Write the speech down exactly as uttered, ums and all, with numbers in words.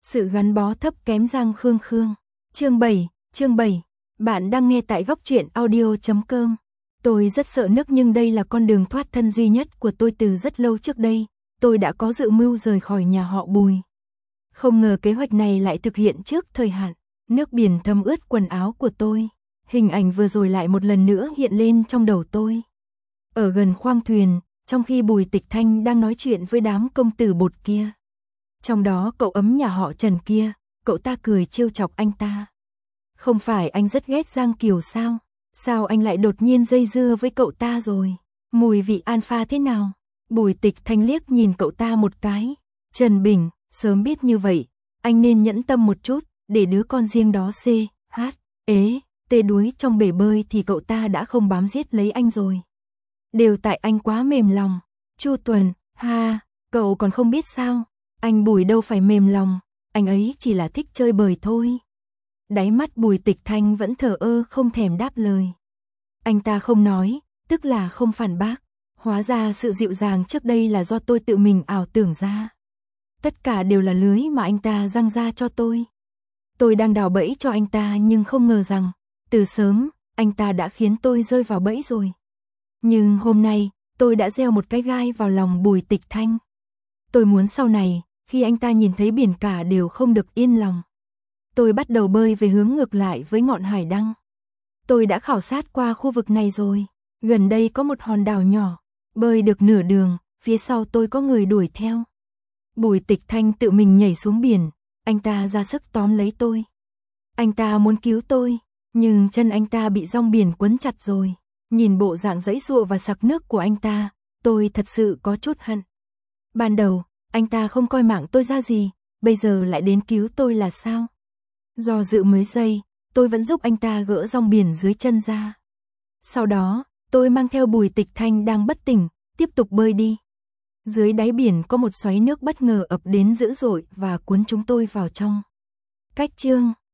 Sự gắn bó thấp kém Giang Khương Khương. Chương bảy, chương bảy. Bạn đang nghe tại góc truyện audio chấm com. Tôi rất sợ nước nhưng đây là con đường thoát thân duy nhất của tôi từ rất lâu trước đây. Tôi đã có dự mưu rời khỏi nhà họ Bùi. Không ngờ kế hoạch này lại thực hiện trước thời hạn. Nước biển thấm ướt quần áo của tôi. Hình ảnh vừa rồi lại một lần nữa hiện lên trong đầu tôi. Ở gần khoang thuyền, trong khi Bùi Tịch Thanh đang nói chuyện với đám công tử bột kia. Trong đó cậu ấm nhà họ Trần kia, cậu ta cười trêu chọc anh ta. Không phải anh rất ghét Giang Kiều sao? Sao anh lại đột nhiên dây dưa với cậu ta rồi? Mùi vị alpha thế nào? Bùi Tịch Thanh liếc nhìn cậu ta một cái. Trần Bình, sớm biết như vậy, anh nên nhẫn tâm một chút, để đứa con riêng đó C, H, ế, tê đuối trong bể bơi thì cậu ta đã không bám giết lấy anh rồi. Đều tại anh quá mềm lòng. Chu Tuần, ha, cậu còn không biết sao? Anh Bùi đâu phải mềm lòng, anh ấy chỉ là thích chơi bời thôi. Đáy mắt Bùi Tịch Thanh vẫn thờ ơ không thèm đáp lời. Anh ta không nói, tức là không phản bác. Hóa ra sự dịu dàng trước đây là do tôi tự mình ảo tưởng ra. Tất cả đều là lưới mà anh ta giăng ra cho tôi. Tôi đang đào bẫy cho anh ta nhưng không ngờ rằng, từ sớm, anh ta đã khiến tôi rơi vào bẫy rồi. Nhưng hôm nay, tôi đã gieo một cái gai vào lòng Bùi Tịch Thanh. Tôi muốn sau này, khi anh ta nhìn thấy biển cả đều không được yên lòng. Tôi bắt đầu bơi về hướng ngược lại với ngọn hải đăng. Tôi đã khảo sát qua khu vực này rồi. Gần đây có một hòn đảo nhỏ. Bơi được nửa đường, phía sau tôi có người đuổi theo. Bùi Tịch Thanh tự mình nhảy xuống biển. Anh ta ra sức tóm lấy tôi. Anh ta muốn cứu tôi, nhưng chân anh ta bị dòng biển quấn chặt rồi. Nhìn bộ dạng giãy giụa và sặc nước của anh ta, tôi thật sự có chút hận. Ban đầu, anh ta không coi mạng tôi ra gì, bây giờ lại đến cứu tôi là sao? Do dự mấy giây, tôi vẫn giúp anh ta gỡ dòng biển dưới chân ra. Sau đó, tôi mang theo Bùi Tịch Thanh đang bất tỉnh, tiếp tục bơi đi. Dưới đáy biển có một xoáy nước bất ngờ ập đến dữ dội và cuốn chúng tôi vào trong. Cách chương